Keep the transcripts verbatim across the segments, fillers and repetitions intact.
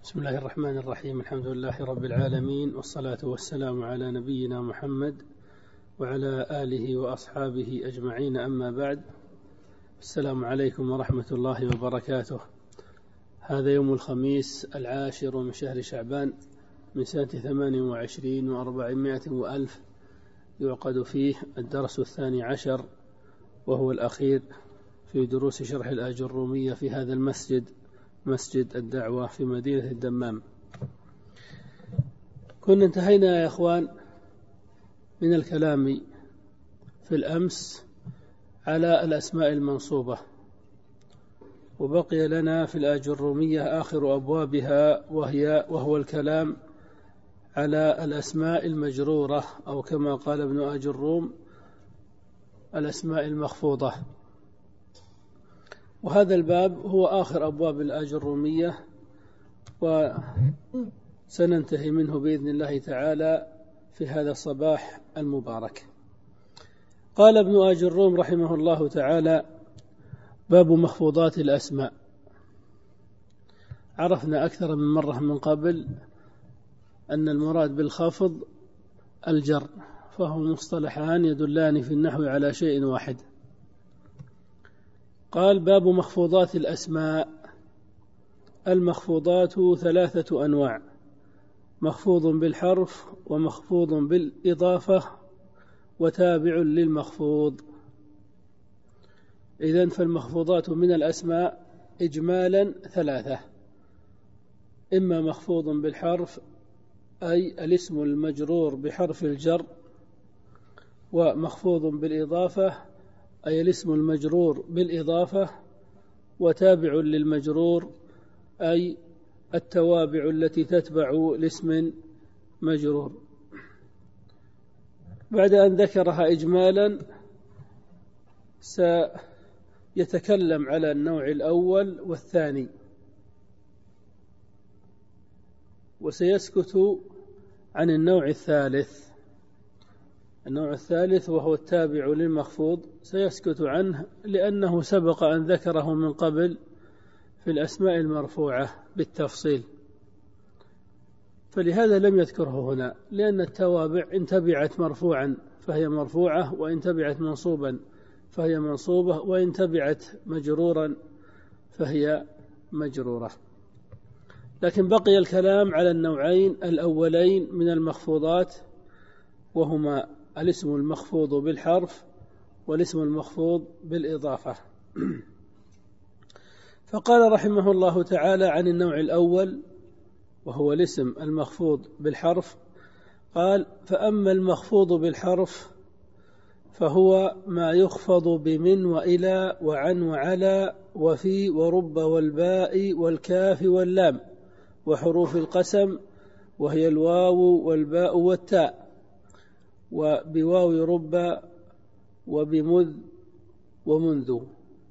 بسم الله الرحمن الرحيم. الحمد لله رب العالمين، والصلاة والسلام على نبينا محمد وعلى آله وأصحابه أجمعين، أما بعد. السلام عليكم ورحمة الله وبركاته. هذا يوم الخميس العاشر من شهر شعبان من سنة ثمان وعشرين وأربعمائة وألف، يعقد فيه الدرس الثاني عشر وهو الأخير في دروس شرح الآجرومية في هذا المسجد، مسجد الدعوة في مدينة الدمام. كنا انتهينا يا إخوان من الكلام في الأمس على الأسماء المنصوبة، وبقي لنا في الآجرومية آخر أبوابها وهي وهو الكلام على الأسماء المجرورة، أو كما قال ابن آجروم الأسماء المخفوضة. وهذا الباب هو آخر أبواب الآجرومية، وسننتهي منه بإذن الله تعالى في هذا الصباح المبارك. قال ابن آجروم رحمه الله تعالى: باب مخفوضات الأسماء. عرفنا أكثر من مرة من قبل أن المراد بالخفض الجر، فهو مصطلحان يدلان في النحو على شيء واحد. قال: باب مخفوضات الأسماء. المخفوضات ثلاثة أنواع: مخفوض بالحرف، ومخفوض بالإضافة، وتابع للمخفوض. إذن فالمخفوضات من الأسماء إجمالا ثلاثة: إما مخفوض بالحرف أي الاسم المجرور بحرف الجر، ومخفوض بالإضافة أي الاسم المجرور بالإضافة، وتابع للمجرور أي التوابع التي تتبع لاسم مجرور. بعد أن ذكرها إجمالا سيتكلم على النوع الأول والثاني، وسيسكت عن النوع الثالث. النوع الثالث وهو التابع للمخفوض سيسكت عنه لأنه سبق أن ذكره من قبل في الأسماء المرفوعة بالتفصيل، فلهذا لم يذكره هنا، لأن التوابع إن تبعت مرفوعا فهي مرفوعة، وإن تبعت منصوبا فهي منصوبة، وإن تبعت مجرورا فهي مجرورة. لكن بقي الكلام على النوعين الأولين من المخفوضات، وهما الاسم المخفوض بالحرف والاسم المخفوض بالإضافة. فقال رحمه الله تعالى عن النوع الأول وهو الاسم المخفوض بالحرف، قال: فأما المخفوض بالحرف فهو ما يخفض بمن وإلى وعن وعلى وفي ورب والباء والكاف واللام وحروف القسم، وهي الواو والباء والتاء، وبواو رب وبمذ ومنذ.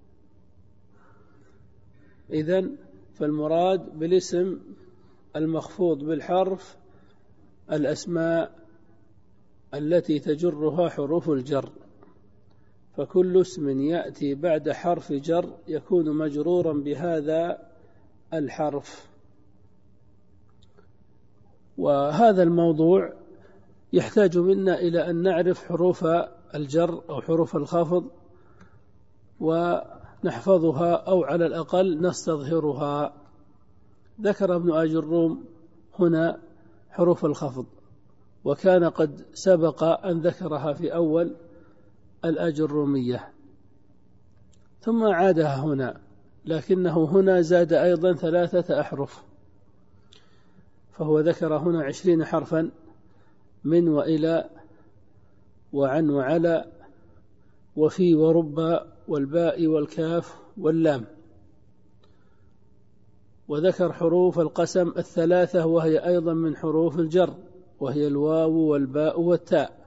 إذن فالمراد بالاسم المخفوض بالحرف الأسماء التي تجرها حروف الجر، فكل اسم يأتي بعد حرف جر يكون مجرورا بهذا الحرف. وهذا الموضوع يحتاج منا إلى أن نعرف حروف الجر أو حروف الخفض ونحفظها، أو على الأقل نستظهرها. ذكر ابن آجروم هنا حروف الخفض، وكان قد سبق أن ذكرها في أول الآجرومية، ثم عادها هنا، لكنه هنا زاد أيضا ثلاثة أحرف، فهو ذكر هنا عشرين حرفا: من وإلى وعن وعلى وفي ورب والباء والكاف واللام. وذكر حروف القسم الثلاثة وهي أيضا من حروف الجر، وهي الواو والباء والتاء.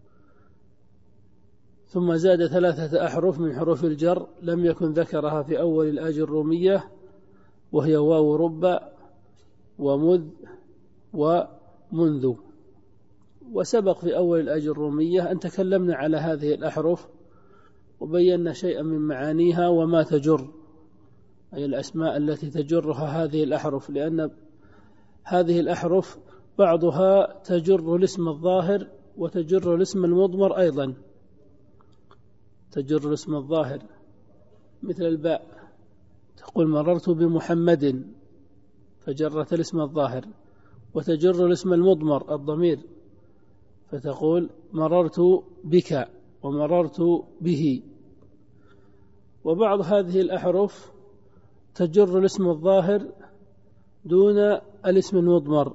ثم زاد ثلاثة أحرف من حروف الجر لم يكن ذكرها في أول الآجرومية، وهي واو رب ومذ ومنذ. وسبق في أول الآجرومية أن تكلمنا على هذه الأحرف وبينا شيئا من معانيها وما تجر، أي الأسماء التي تجرها هذه الأحرف، لأن هذه الأحرف بعضها تجر الاسم الظاهر وتجر الاسم المضمر أيضا، تجر الاسم الظاهر مثل الباء، تقول مررت بمحمد فجرت الاسم الظاهر، وتجر الاسم المضمر الضمير فتقول مررت بك ومررت به. وبعض هذه الأحرف تجر الاسم الظاهر دون الاسم المضمر.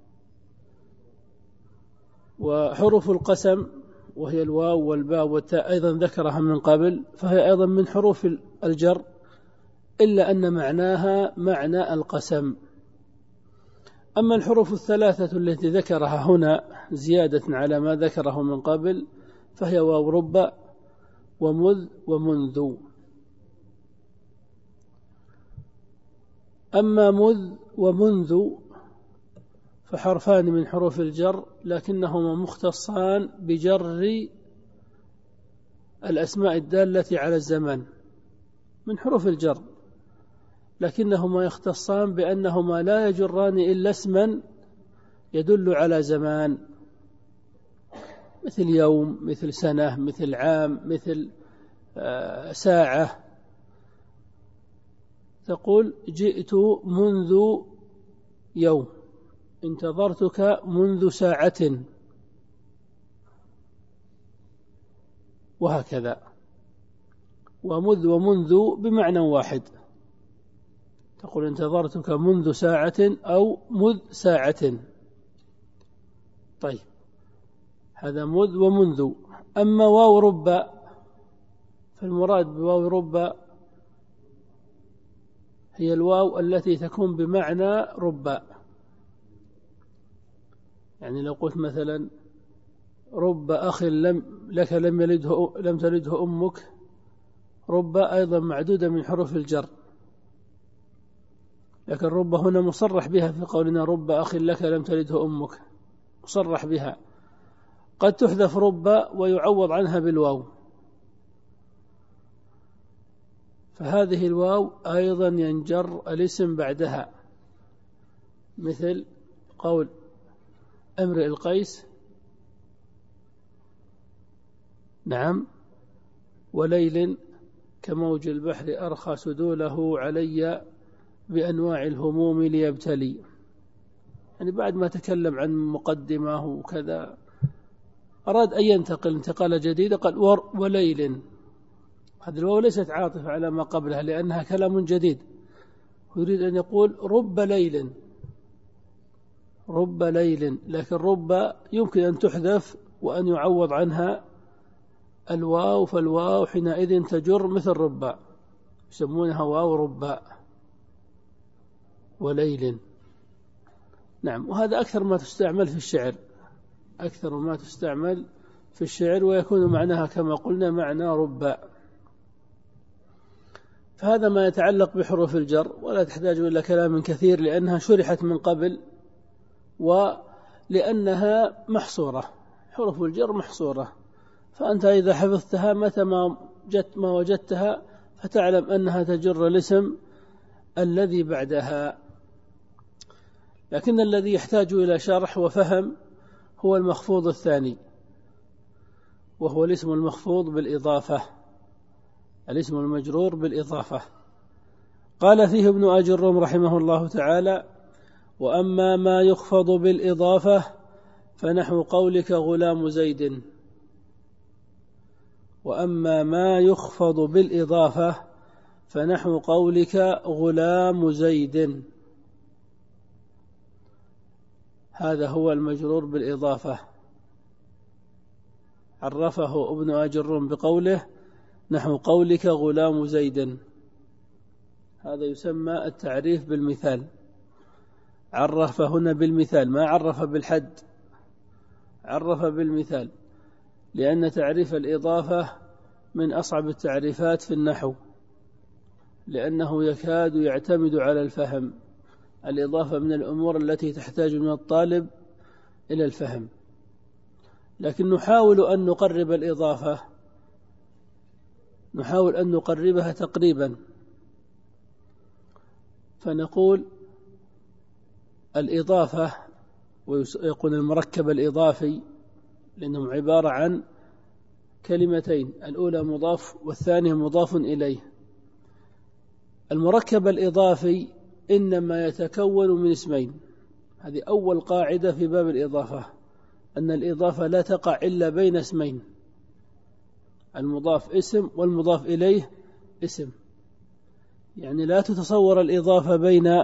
وحروف القسم وهي الواو والباء والتاء أيضا ذكرها من قبل، فهي أيضا من حروف الجر، إلا أن معناها معنى القسم. أما الحروف الثلاثة التي ذكرها هنا زيادة على ما ذكره من قبل فهي واو رب ومذ ومنذ. أما مذ ومنذ فحرفان من حروف الجر، لكنهما مختصان بجر الأسماء الدالة على الزمان من حروف الجر، لكنهما يختصان بأنهما لا يجران إلا اسما يدل على زمان، مثل يوم، مثل سنة، مثل عام، مثل ساعة. تقول جئت منذ يوم، انتظرتك منذ ساعة، وهكذا. ومذ ومنذ بمعنى واحد، تقول انتظرتك منذ ساعة أو مذ ساعة. طيب، هذا مذ ومنذ. أما واو رب فالمراد بواو رب هي الواو التي تكون بمعنى رب. يعني لو قلت مثلا رب أخ لم لك لم يلده لم تلده أمك، رب أيضا معدودة من حروف الجر، لكن رب هنا مصرح بها في قولنا رب أخ لك لم تلده أمك، مصرح بها. قد تحذف رب ويعوض عنها بالواو، فهذه الواو أيضا ينجر الاسم بعدها، مثل قول امرئ القيس نعم وليل كموج البحر أرخى سدوله علي بأنواع الهموم ليبتلي. يعني بعد ما تكلم عن مقدمه وكذا أراد أن ينتقل انتقالة جديدة، قال وليل. هذه الواو ليست عاطفة على ما قبلها لأنها كلام جديد، ويريد أن يقول رب ليل، رب ليل، لكن رب يمكن أن تحذف وأن يعوض عنها الواو، فالواو حينئذ تجر مثل رب، يسمونها واو رب وليل. نعم، وهذا أكثر ما تستعمل في الشعر، أكثر ما تستعمل في الشعر، ويكون معناها كما قلنا معنى رب. فهذا ما يتعلق بحروف الجر، ولا تحتاج إلى كلام كثير لأنها شرحت من قبل، ولأنها محصورة، حروف الجر محصورة، فأنت إذا حفظتها متى ما جت ما وجدتها فتعلم أنها تجر الاسم الذي بعدها. لكن الذي يحتاج إلى شرح وفهم هو المخفوض الثاني، وهو الاسم المخفوض بالإضافة، الاسم المجرور بالإضافة. قال فيه ابن أجرم رحمه الله تعالى: وأما ما يخفض بالإضافة فنحو قولك غلام زيد. وأما ما يخفض بالإضافة فنحو قولك غلام زيد، هذا هو المجرور بالإضافة. عرفه ابن أجرم بقوله نحو قولك غلام زيد، هذا يسمى التعريف بالمثال. عرف هنا بالمثال، ما عرف بالحد، عرف بالمثال، لأن تعريف الإضافة من أصعب التعريفات في النحو، لأنه يكاد يعتمد على الفهم. الإضافة من الأمور التي تحتاج من الطالب إلى الفهم، لكن نحاول أن نقرب الإضافة، نحاول أن نقربها تقريبا، فنقول الإضافة ويقول المركب الإضافي لأنهم عبارة عن كلمتين، الأولى مضاف والثانية مضاف إليه. المركب الإضافي إنما يتكون من اسمين، هذه أول قاعدة في باب الإضافة، أن الإضافة لا تقع إلا بين اسمين، المضاف اسم والمضاف إليه اسم. يعني لا تتصور الإضافة بين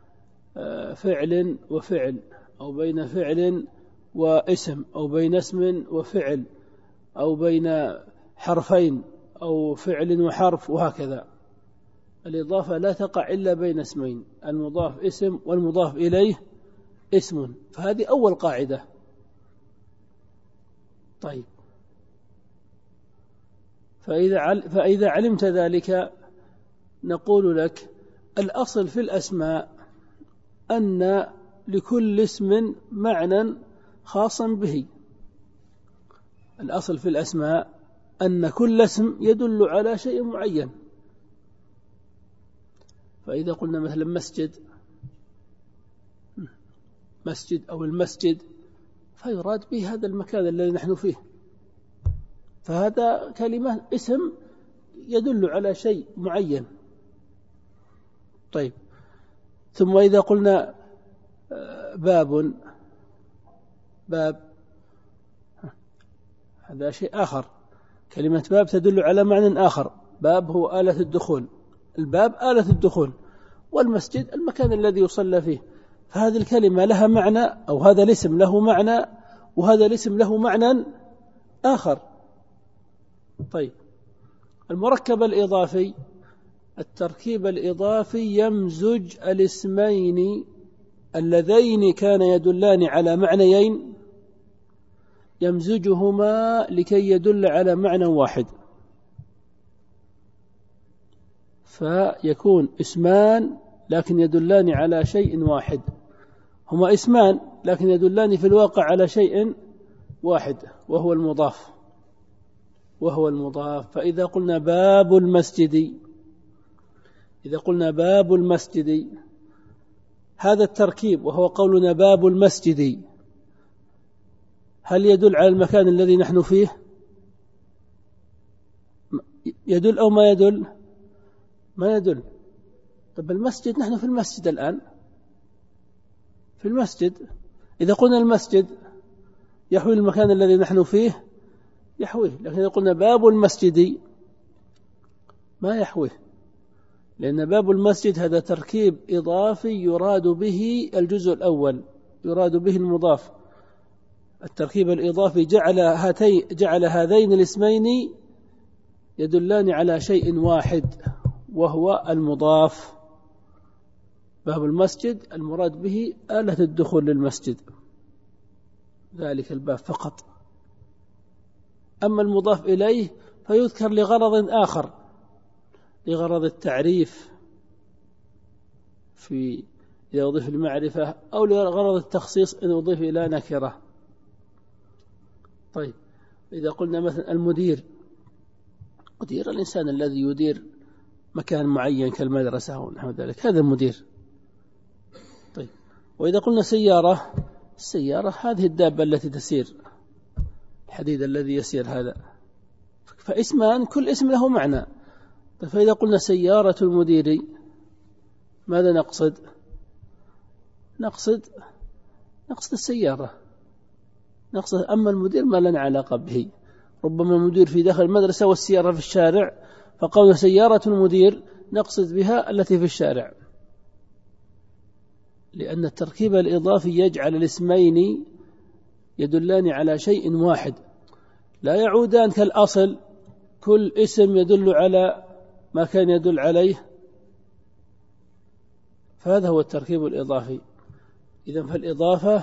فعل وفعل، أو بين فعل واسم، أو بين اسم وفعل، أو بين حرفين، أو فعل وحرف، وهكذا. الإضافة لا تقع إلا بين اسمين، المضاف اسم والمضاف إليه اسم، فهذه أول قاعدة. طيب، فإذا فإذا علمت ذلك نقول لك الأصل في الأسماء أن لكل اسم معنى خاصا به. الأصل في الأسماء أن كل اسم يدل على شيء معين. فإذا قلنا مثلا مسجد مسجد أو المسجد، فيراد به هذا المكان الذي نحن فيه، فهذا كلمة اسم يدل على شيء معين. طيب، ثم إذا قلنا باب باب هذا شيء آخر، كلمة باب تدل على معنى آخر. باب هو آلة الدخول، الباب آلة الدخول، والمسجد المكان الذي يصلى فيه. فهذه الكلمة لها معنى، أو هذا الاسم له معنى، وهذا الاسم له معنى آخر. طيب، المركب الإضافي، التركيب الإضافي يمزج الاسمين اللذين كان يدلان على معنيين، يمزجهما لكي يدل على معنى واحد، فيكون اسمان لكن يدلان على شيء واحد. هما اسمان لكن يدلان في الواقع على شيء واحد، وهو المضاف وهو المضاف. فإذا قلنا باب المسجد إذا قلنا باب المسجد هذا التركيب، وهو قولنا باب المسجد، هل يدل على المكان الذي نحن فيه؟ يدل أو ما يدل؟ ما يدل. طب المسجد، نحن في المسجد الآن، في المسجد. إذا قلنا المسجد يحوي المكان الذي نحن فيه، يحويه. لكن إذا قلنا باب المسجد ما يحويه، لأن باب المسجد هذا تركيب إضافي يراد به الجزء الأول، يراد به المضاف. التركيب الإضافي جعل هاتي جعل هذين الاسمين يدلان على شيء واحد، وهو المضاف. باب المسجد المراد به آلة الدخول للمسجد، ذلك الباب فقط. أما المضاف إليه فيذكر لغرض آخر، لغرض التعريف في إذا أضيف المعرفة، أو لغرض التخصيص إن أضيف إلى نكرة. طيب، إذا قلنا مثلا المدير، مدير الإنسان الذي يدير مكان معين كالمدرسة ونحو ذلك، هذا المدير. طيب، وإذا قلنا سيارة، السيارة هذه الدابة التي تسير، الحديد الذي يسير هذا. فاسمان كل اسم له معنى. طيب، فإذا قلنا سيارة المدير ماذا نقصد؟ نقصد نقصد السيارة، نقصد. أما المدير ما لنا علاقة به، ربما المدير في داخل المدرسة والسيارة في الشارع، فقولنا سيارة المدير نقصد بها التي في الشارع، لأن التركيب الإضافي يجعل الاسمين يدلان على شيء واحد، لا يعودان كالأصل كل اسم يدل على ما كان يدل عليه. فهذا هو التركيب الإضافي. إذن فالإضافة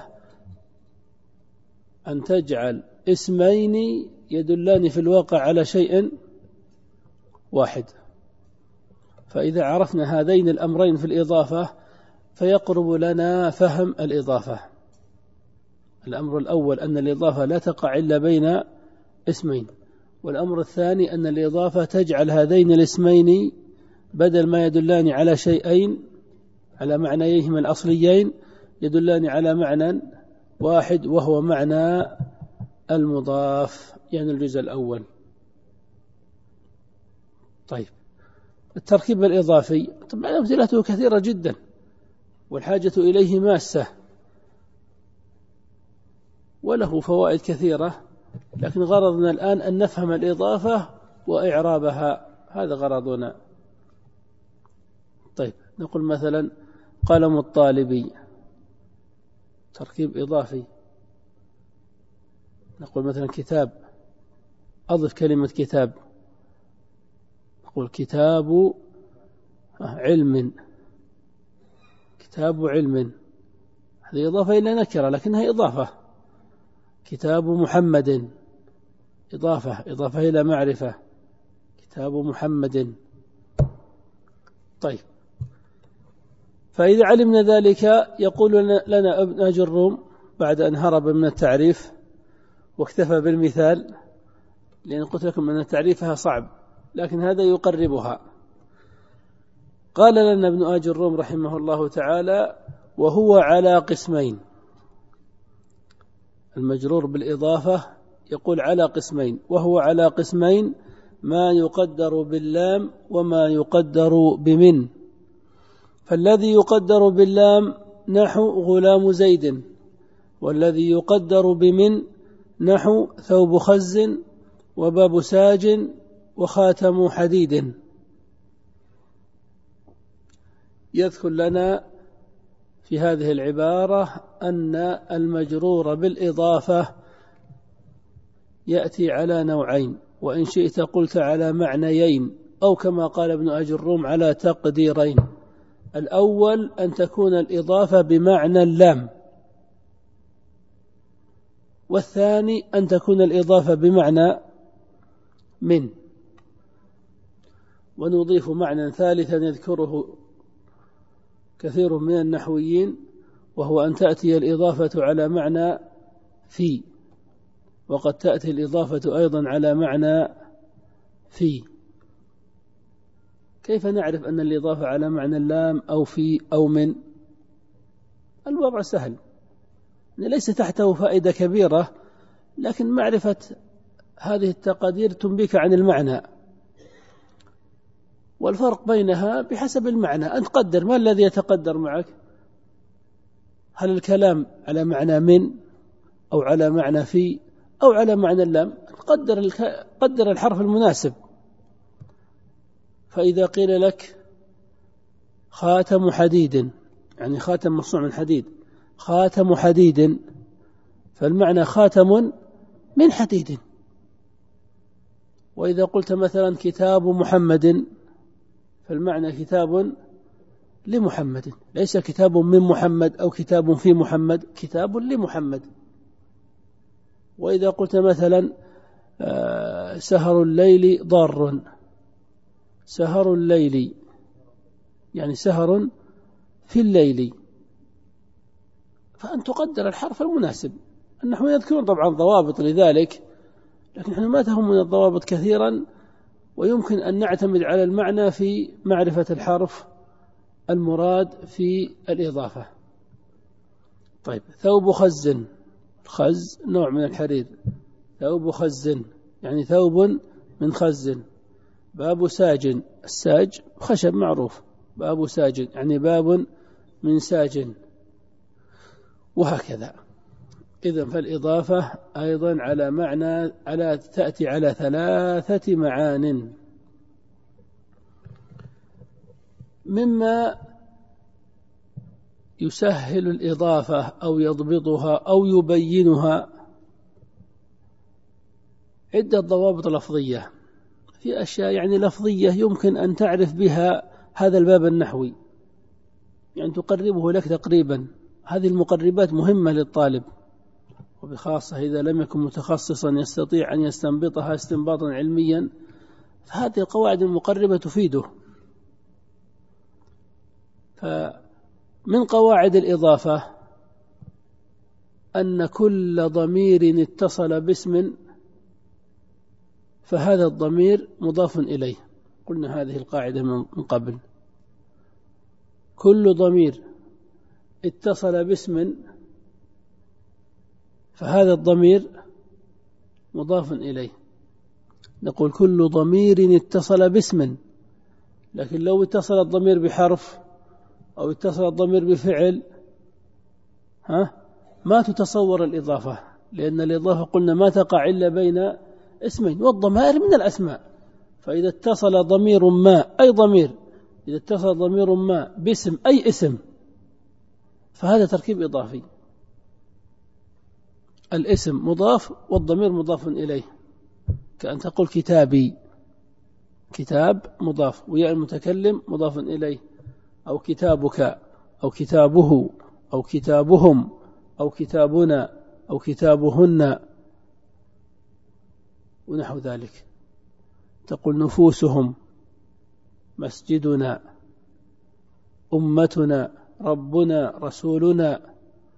أن تجعل اسمين يدلان في الواقع على شيء واحد. فإذا عرفنا هذين الأمرين في الإضافة فيقرب لنا فهم الإضافة. الأمر الأول أن الإضافة لا تقع إلا بين اسمين، والأمر الثاني أن الإضافة تجعل هذين الاسمين بدل ما يدلان على شيئين على معنيهما الأصليين يدلان على معنى واحد وهو معنى المضاف، يعني الجزء الأول. طيب التركيب الإضافي طبعا أمثلته كثيرة جدا والحاجة إليه ماسة وله فوائد كثيرة، لكن غرضنا الآن أن نفهم الإضافة وإعرابها، هذا غرضنا. طيب نقول مثلا قلم الطالب، تركيب إضافي. نقول مثلا كتاب، أضف كلمة كتاب، نقول كتاب علم، كتاب علم، هذه إضافة إلى نكرة لكنها إضافة. كتاب محمد، إضافة إضافة إلى معرفة، كتاب محمد. طيب فإذا علمنا ذلك يقول لنا ابن أجي الروم بعد أن هرب من التعريف واكتفى بالمثال، لأن قلت لكم أن تعريفها صعب لكن هذا يقربها. قال لنا ابن أجي الروم رحمه الله تعالى: وهو على قسمين. المجرور بالإضافة يقول على قسمين، وهو على قسمين: ما يقدر باللام وما يقدر بمن. فالذي يقدر باللام نحو غلام زيد، والذي يقدر بمن نحو ثوب خز وباب ساج وخاتم حديد. يذكر لنا في هذه العبارة أن المجرور بالإضافة يأتي على نوعين، وإن شئت قلت على معنيين، أو كما قال ابن أجي الروم على تقديرين. الأول أن تكون الإضافة بمعنى اللام، والثاني أن تكون الإضافة بمعنى من. ونضيف معنى ثالثا يذكره كثير من النحويين، وهو أن تأتي الإضافة على معنى في، وقد تأتي الإضافة أيضا على معنى في. كيف نعرف أن الإضافة على معنى اللام أو في أو من؟ الوضع سهل، ليس تحته فائدة كبيرة، لكن معرفة هذه التقادير تنبيك عن المعنى، والفرق بينها بحسب المعنى. أنت قدر ما الذي يتقدر معك، هل الكلام على معنى من أو على معنى في أو على معنى اللام؟ قدر الك... قدر الحرف المناسب. فإذا قيل لك خاتم حديد، يعني خاتم مصنوع من حديد، خاتم حديد، فالمعنى خاتم من حديد. وإذا قلت مثلا كتاب محمد، فالمعنى كتاب لمحمد، ليس كتاب من محمد أو كتاب في محمد، كتاب لمحمد. وإذا قلت مثلا سهر الليل ضار، سهر الليل يعني سهر في الليل، فأن تقدر الحرف المناسب. النحو يذكرون طبعا ضوابط لذلك، لكن نحن ما تهمنا الضوابط كثيرا، ويمكن أن نعتمد على المعنى في معرفة الحرف المراد في الإضافة. طيب ثوب خز، خز نوع من الحرير، ثوب خز يعني ثوب من خز. باب ساج، الساج خشب معروف، باب ساج يعني باب من ساج، وهكذا. إذن فالإضافة أيضا على معنى على تأتي على ثلاثة معان. مما يسهل الإضافة أو يضبطها أو يبينها عدة ضوابط لفظية. في أشياء يعني لفظية يمكن أن تعرف بها هذا الباب النحوي، يعني تقربه لك تقريبا. هذه المقربات مهمة للطالب، وبخاصة إذا لم يكن متخصصا يستطيع أن يستنبطها استنباطا علميا، فهذه القواعد المقربة تفيده. فمن قواعد الإضافة أن كل ضمير اتصل باسم فهذا الضمير مضاف إليه. قلنا هذه القاعدة من قبل. كل ضمير اتصل باسم فهذا الضمير مضاف إليه. نقول كل ضمير اتصل باسم، لكن لو اتصل الضمير بحرف أو اتصل الضمير بفعل ها ما تتصور الإضافة، لأن الإضافة قلنا ما تقع إلا بين اسمين، والضمائر من الأسماء. فإذا اتصل ضمير ما أي ضمير، إذا اتصل ضمير ما باسم أي اسم فهذا تركيب إضافي، الاسم مضاف والضمير مضاف إليه، كأن تقول كتابي، كتاب مضاف وياء المتكلم مضاف إليه، أو كتابك أو كتابه أو كتابهم أو كتابنا أو كتابهن ونحو ذلك. تقول نفوسهم، مسجدنا، أمتنا، ربنا، رسولنا،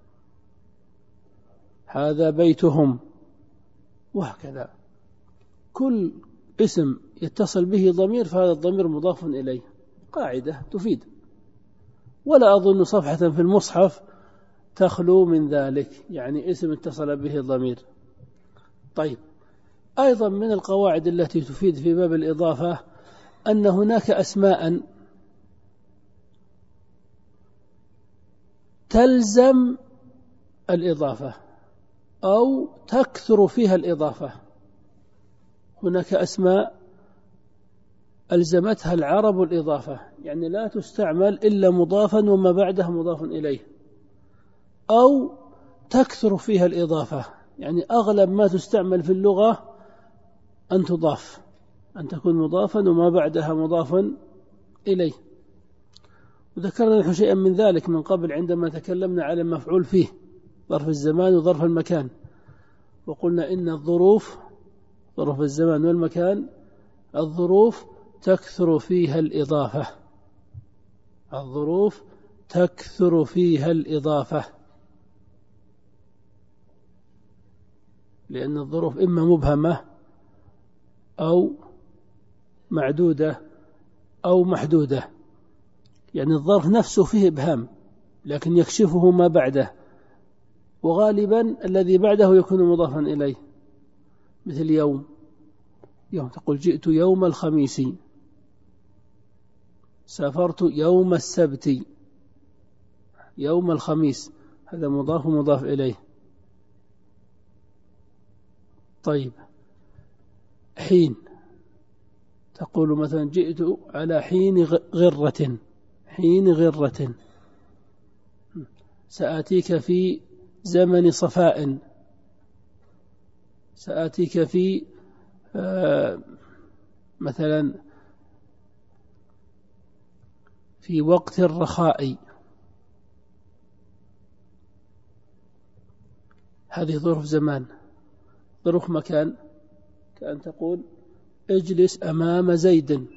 هذا بيتهم، وهكذا. كل اسم يتصل به ضمير فهذا الضمير مضاف إليه، قاعدة تفيد، ولا أظن صفحة في المصحف تخلو من ذلك، يعني اسم اتصل به ضمير. طيب، أيضا من القواعد التي تفيد في باب الإضافة أن هناك أسماء تلزم الإضافة أو تكثر فيها الإضافة. هناك أسماء ألزمتها العرب الإضافة، يعني لا تستعمل إلا مضافا وما بعده مضاف إليه، أو تكثر فيها الإضافة، يعني أغلب ما تستعمل في اللغة أن تضاف، أن تكون مضافا وما بعدها مضافا إليه. وذكرنا نحن شيئا من ذلك من قبل عندما تكلمنا على المفعول فيه، ظرف الزمان وظرف المكان، وقلنا إن الظروف، ظروف الزمان والمكان، الظروف تكثر فيها الإضافة، الظروف تكثر فيها الإضافة، لأن الظروف إما مبهمة أو معدودة أو محدودة، يعني الظرف نفسه فيه إبهام لكن يكشفه ما بعده، وغالبا الذي بعده يكون مضافا إليه، مثل يوم، يوم تقول جئت يوم الخميس، سافرت يوم السبت، يوم الخميس، هذا مضاف ومضاف إليه. طيب، حين، تقول مثلا جئت على حين غرة، حين غرة، سآتيك في زمن صفاء، سآتيك في آه مثلا في وقت الرخاء. هذه ظروف زمان. ظروف مكان، كأن تقول اجلس أمام زيد،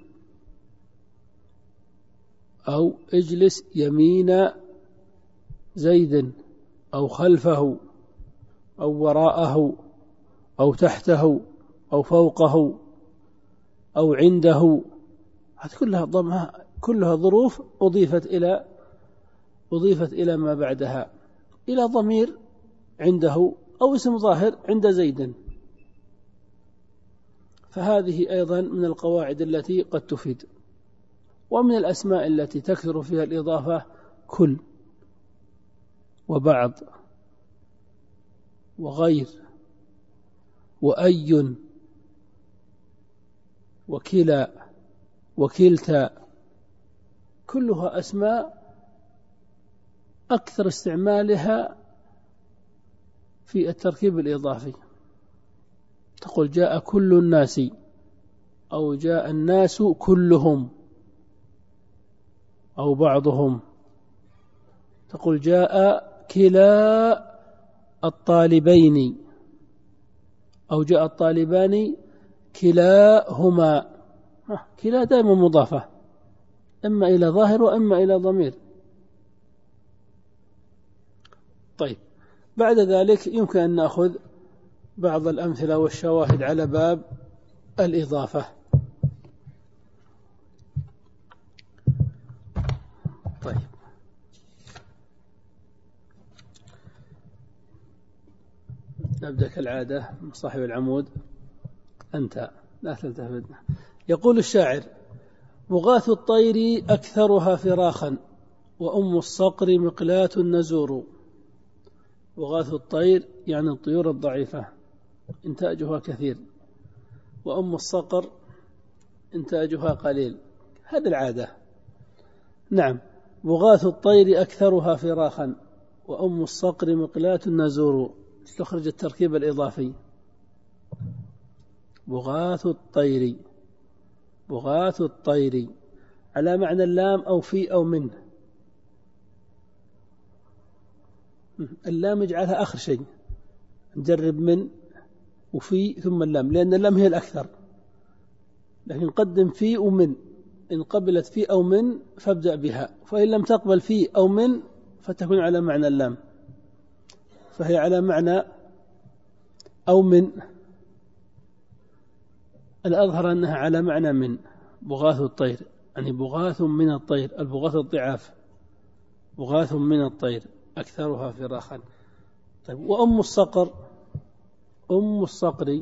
أو اجلس يمين زيد، أو خلفه، أو وراءه، أو تحته، أو فوقه، أو عنده. هذه كلها ضمها، كلها ظروف أضيفت إلى أضيفت إلى ما بعدها، إلى ضمير عنده أو اسم ظاهر عند زيد. فهذه أيضا من القواعد التي قد تفيد. ومن الأسماء التي تكثر فيها الإضافة كل، وبعض، وغير، وأي، وكلا، وكلتا، كلها أسماء أكثر استعمالها في التركيب الإضافي. تقول جاء كل الناس، أو جاء الناس كلهم، أو بعضهم. تقول جاء كلا الطالبين، أو جاء الطالبان كلاهما. كلا دائما مضافة، إما إلى ظاهر وإما إلى ضمير. طيب، بعد ذلك يمكن أن نأخذ بعض الأمثلة والشواهد على باب الإضافة. طيب، نبدأ كالعادة من صاحب العمود. أنت لا تلتفت. يقول الشاعر: بغاث الطير أكثرها فراخا وأم الصقر مقلاة النزور. بغاث الطير يعني الطيور الضعيفة إنتاجها كثير، وأم الصقر إنتاجها قليل، هذا العادة. نعم، بغاث الطير أكثرها فراخا وأم الصقر مقلاة النزور. تخرج التركيب الإضافي. بغاث الطير، بغاث الطير على معنى اللام أو في أو من. اللام اجعلها آخر شيء، نجرب من وفي ثم اللام، لأن اللام هي الأكثر، لكن قدم في ومن. إن قبلت في أو من فابدأ بها، فإن لم تقبل في أو من فتكون على معنى اللام، فهي على معنى أو من. الأظهر أنها على معنى من. بغاث الطير يعني بغاث من الطير، البغاث الضعاف، بغاث من الطير أكثرها فراخا. طيب، وأم الصقر، أم الصقر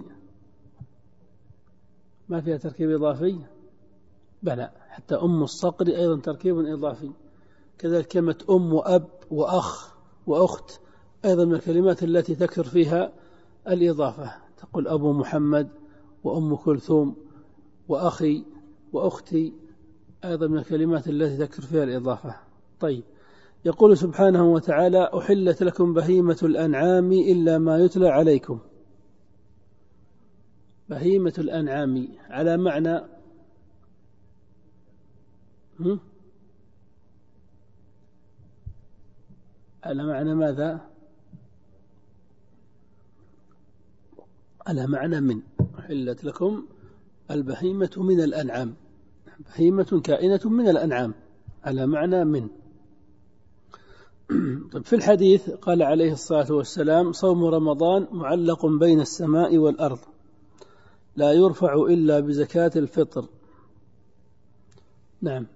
ما فيها تركيب إضافي؟ بلى، حتى أم الصقر أيضا تركيب إضافي. كذلك كلمة أم وأب وأخ وأخت أيضا من الكلمات التي تكثر فيها الإضافة. تقول أبو محمد وأم كلثوم وأخي وأختي، أيضا من الكلمات التي تكثر فيها الإضافة. طيب، يقول سبحانه وتعالى: أحلت لكم بهيمة الأنعام إلا ما يتلى عليكم. بهيمة الأنعام على معنى هم؟ على معنى ماذا؟ على معنى من. أحلت لكم البهيمة من الأنعام، بهيمة كائنة من الأنعام، على معنى من. طيب، في الحديث قال عليه الصلاة والسلام: صوم رمضان معلق بين السماء والأرض لا يرفع إلا بزكاة الفطر. نعم،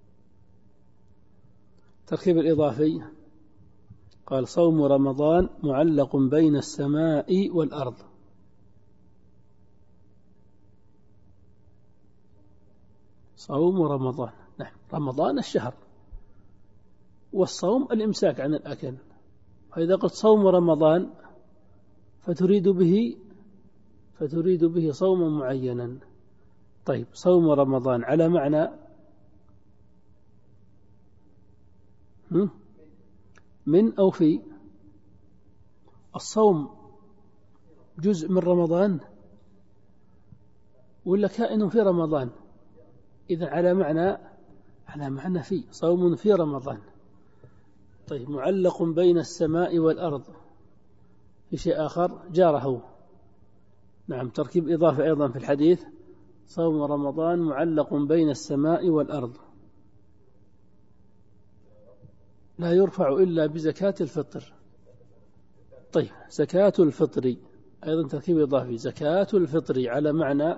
تركيب الإضافي قال: صوم رمضان معلق بين السماء والأرض. صوم رمضان، نعم، رمضان الشهر، والصوم الإمساك عن الأكل. فإذا قلت صوم رمضان فتريد به فتريد به صوما معينا. طيب، صوم رمضان على معنى من أو في. الصوم جزء من رمضان ولا كائن في رمضان؟ إذن على معنى على معنى في، صوم في رمضان. طيب، معلق بين السماء والأرض، في شيء آخر جاره. نعم، تركيب إضافة أيضا في الحديث: صوم رمضان معلق بين السماء والأرض لا يرفع إلا بزكاة الفطر. طيب، زكاة الفطر أيضا تركيب إضافي. زكاة الفطر على معنى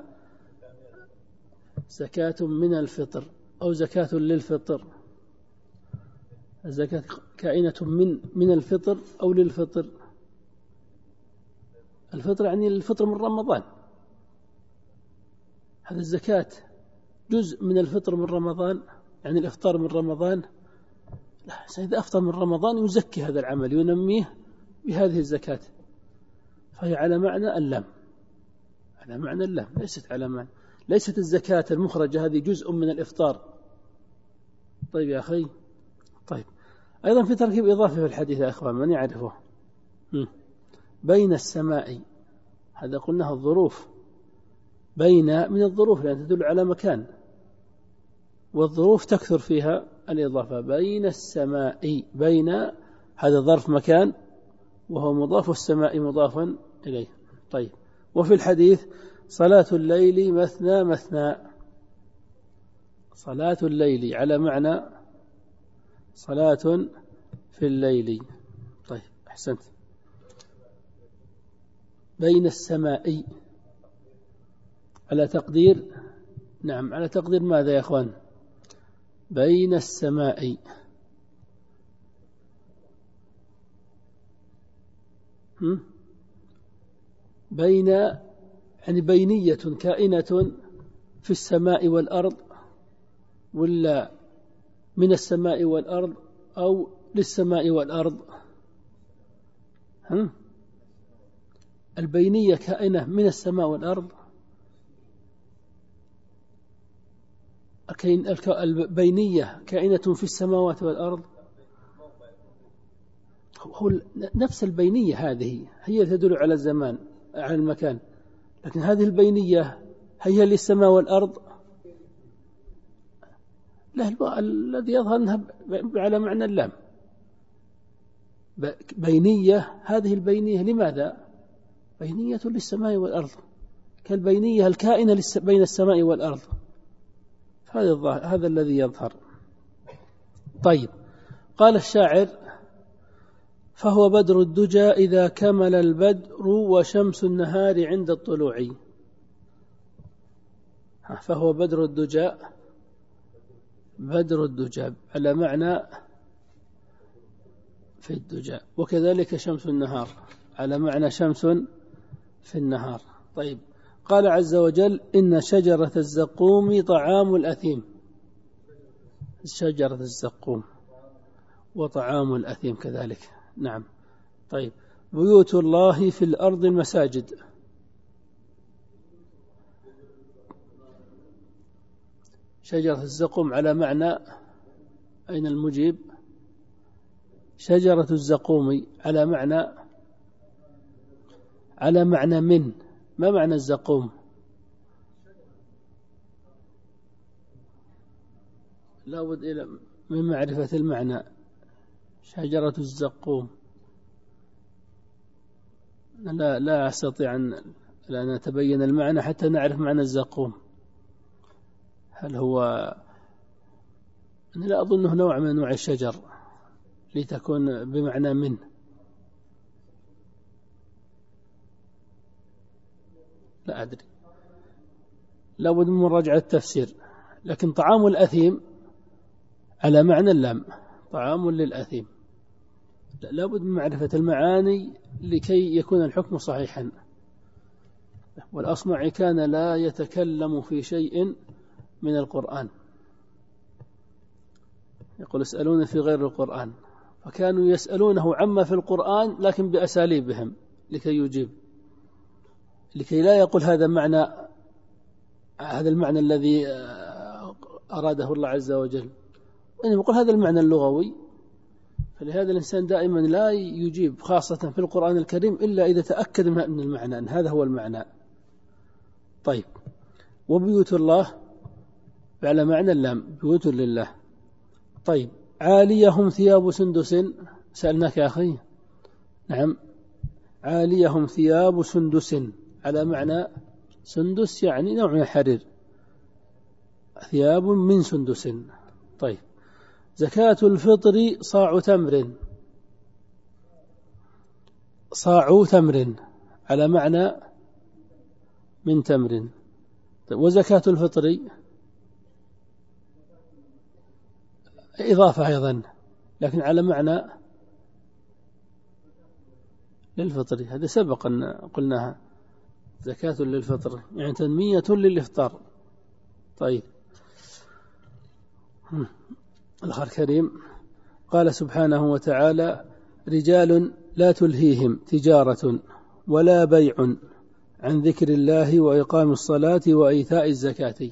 زكاة من الفطر أو زكاة للفطر. الزكاة كائنة من من الفطر أو للفطر. الفطر يعني الفطر من رمضان، هذا الزكاة جزء من الفطر من رمضان، يعني الإفطار من رمضان. لا، إذا أفطر من رمضان يزكي هذا العمل، ينميه بهذه الزكاة، فهي على معنى اللام، على معنى اللام، ليست على معنى، ليست الزكاة المخرجة هذه جزء من الإفطار. طيب يا أخي. طيب، أيضا في تركيب إضافي في الحديث يا أخوان، من يعرفه؟ بين السماء، هذا قلناها الظروف. بين من الظروف لأن تدل على مكان، والظروف تكثر فيها الإضافة. بين السماء، بين هذا ظرف مكان وهو مضاف، والسماء مضافا إليه. طيب، وفي الحديث: صلاة الليل مثنى مثنى. صلاة الليل على معنى صلاة في الليل. طيب، أحسنت. بين السماء على تقدير، نعم، على تقدير ماذا يا أخوان؟ بين السماء. هم؟ بين يعني بينية كائنة في السماء والأرض، ولا من السماء والأرض، أو للسماء والأرض؟ هم؟ البينية كائنة من السماء والأرض، البينية كائنة في السماوات والأرض، هو نفس البينية هذه هي تدل على الزمان على المكان، لكن هذه البينية هي للسماء والأرض. لا، الذي يظهر أنها على معنى اللام. بينية، هذه البينية لماذا؟ بينية للسماء والأرض، كالبينية الكائنة بين السماء والأرض. هذا هذا الذي يظهر. طيب، قال الشاعر: فهو بدر الدجى إذا كمل البدر وشمس النهار عند الطلوع. فهو بدر الدجى، بدر الدجى على معنى في الدجى، وكذلك شمس النهار على معنى شمس في النهار. طيب، قال عز وجل: إن شجرة الزقوم طعام الأثيم. شجرة الزقوم وطعام الأثيم كذلك. نعم. طيب، بيوت الله في الأرض المساجد. شجرة الزقوم على معنى، أين المجيب؟ شجرة الزقوم على معنى، على معنى من. ما معنى الزقوم؟ لا بد إلى من معرفة المعنى. شجرة الزقوم، لا لا أستطيع أن لا نتبين المعنى حتى نعرف معنى الزقوم. هل هو، أنا لا أظنه نوع من أنواع الشجر لتكون بمعنى من. لا أدري، لا بد من مراجعة التفسير. لكن طعام الأثيم على معنى اللام، طعام للأثيم. لا بد من معرفة المعاني لكي يكون الحكم صحيحا. والأصمعي كان لا يتكلم في شيء من القرآن، يقول: اسألون في غير القرآن، فكانوا يسألونه عما في القرآن لكن بأساليبهم لكي يجيب، لكي لا يقول هذا معنى، هذا المعنى الذي أراده الله عز وجل، وإنما يقول هذا المعنى اللغوي. فلهذا الإنسان دائما لا يجيب خاصة في القرآن الكريم إلا إذا تأكد من المعنى أن هذا هو المعنى. طيب، وبيوت الله على معنى اللام، بيوت لله. طيب، عاليهم ثياب سندس. سألناك يا أخي. نعم، عاليهم ثياب سندس على معنى سندس يعني نوع من الحرير، ثياب من سندس. طيب، زكاة الفطر صاع تمر. صاع تمر على معنى من تمر. طيب، وزكاة الفطر إضافة أيضا، لكن على معنى للفطر. هذا سبق أن قلناها، زكاة للفطر يعني تنمية للإفطار. طيب، الأخ الكريم قال سبحانه وتعالى: رجال لا تلهيهم تجارة ولا بيع عن ذكر الله وإقام الصلاة وإيتاء الزكاة.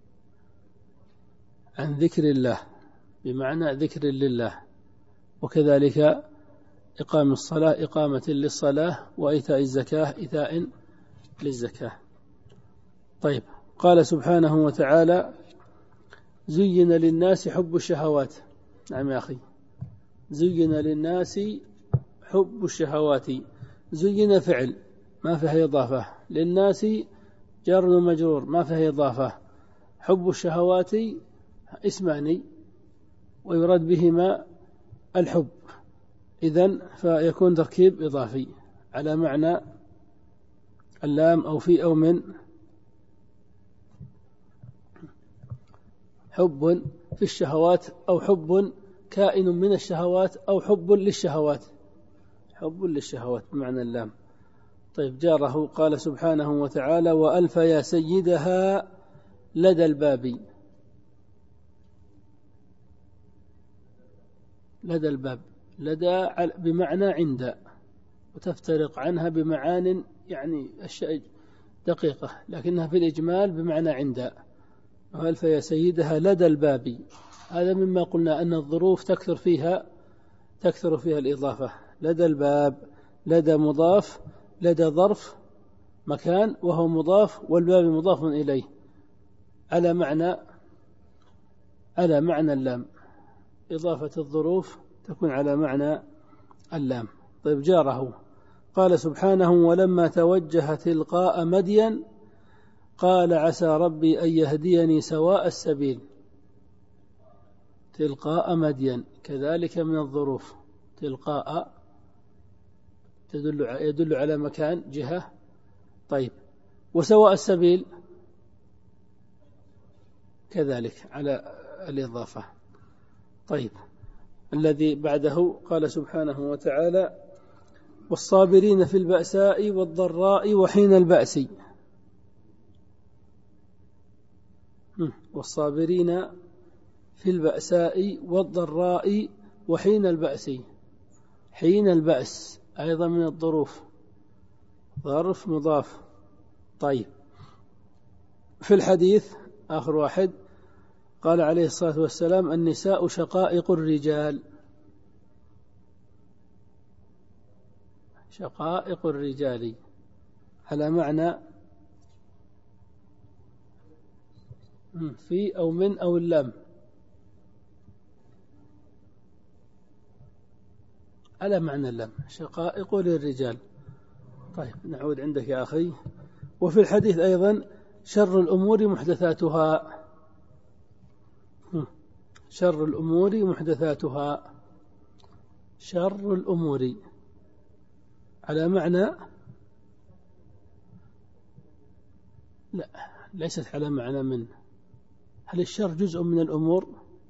عن ذكر الله بمعنى ذكر لله، وكذلك إقام الصلاة إقامة للصلاة، وإيتاء الزكاة إيتاء للزكاة. طيب، قال سبحانه وتعالى: زين للناس حب الشهوات. نعم يا أخي، زين للناس حب الشهوات. زين فعل ما فيه إضافة، للناس جار ومجرور ما فيه إضافة، حب الشهوات اسمان ويراد بهما الحب، إذن فيكون تركيب إضافي على معنى اللام أو في أو من. حب في الشهوات، أو حب كائن من الشهوات، أو حب للشهوات، حب للشهوات بمعنى اللام. طيب جاره قال سبحانه وتعالى وألف يا سيدها لدى الباب. لدى الباب، لدى بمعنى عند، وتفترق عنها بمعان يعني أشياء دقيقة، لكنها في الإجمال بمعنى عند. وألف يا سيدها لدى الباب، هذا مما قلنا أن الظروف تكثر فيها تكثر فيها الإضافة. لدى الباب، لدى مضاف، لدى ظرف مكان وهو مضاف، والباب مضاف إليه على معنى على معنى اللام. إضافة الظروف تكون على معنى اللام. طيب جاره قال سبحانه ولما توجه تلقاء مدين قال عسى ربي أن يهديني سواء السبيل. تلقاء مدين كذلك من الظروف، تلقاء تدل يدل على مكان جهة. طيب وسواء السبيل كذلك على الإضافة. طيب الذي بعده قال سبحانه وتعالى والصابرين في البأساء والضراء وحين البأس. والصابرين في البأساء والضراء وحين البأس. حين البأس أيضا من الظروف، ظرف مضاف. طيب في الحديث آخر واحد قال عليه الصلاة والسلام النساء شقائق الرجال. شقائق الرجال على معنى في أو من أو اللام، على معنى اللام، شقائق للرجال. طيب نعود عندك يا أخي. وفي الحديث أيضا شر الأمور محدثاتها. شر الأمور محدثاتها. شر الأمور على معنى لا، ليست على معنى من. هل الشر جزء من الأمور؟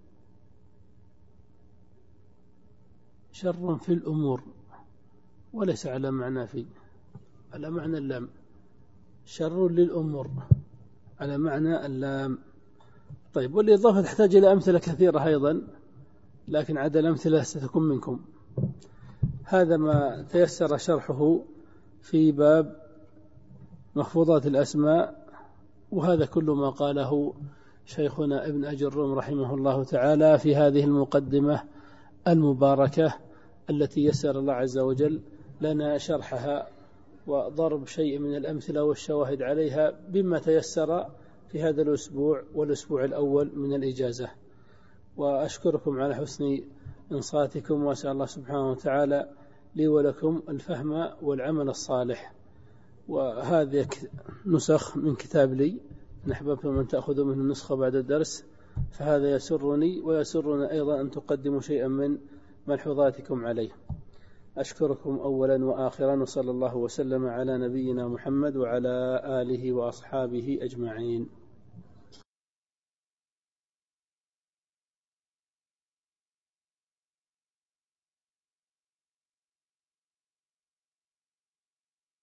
شر في الأمور وليس على معنى في، على معنى اللام. شر للأمور على معنى اللام. طيب والإضافة تحتاج إلى أمثلة كثيرة أيضا، لكن عدا الأمثلة ستكون منكم. هذا ما تيسر شرحه في باب مخفوضات الأسماء، وهذا كل ما قاله شيخنا ابن أجروم رحمه الله تعالى في هذه المقدمة المباركة التي يسر الله عز وجل لنا شرحها وضرب شيء من الأمثلة والشواهد عليها بما تيسر في هذا الأسبوع والأسبوع الأول من الإجازة. وأشكركم على حسن إنصاتكم، وأسأل الله سبحانه وتعالى لي ولكم الفهم والعمل الصالح. وهذه نسخ من كتاب لي، إن أحببتم أن تأخذوا منه نسخة بعد الدرس فهذا يسرني، ويسرنا أيضا أن تقدموا شيئا من ملحوظاتكم عليه. أشكركم أولا وآخرا، وصلى الله وسلم على نبينا محمد وعلى آله وأصحابه أجمعين.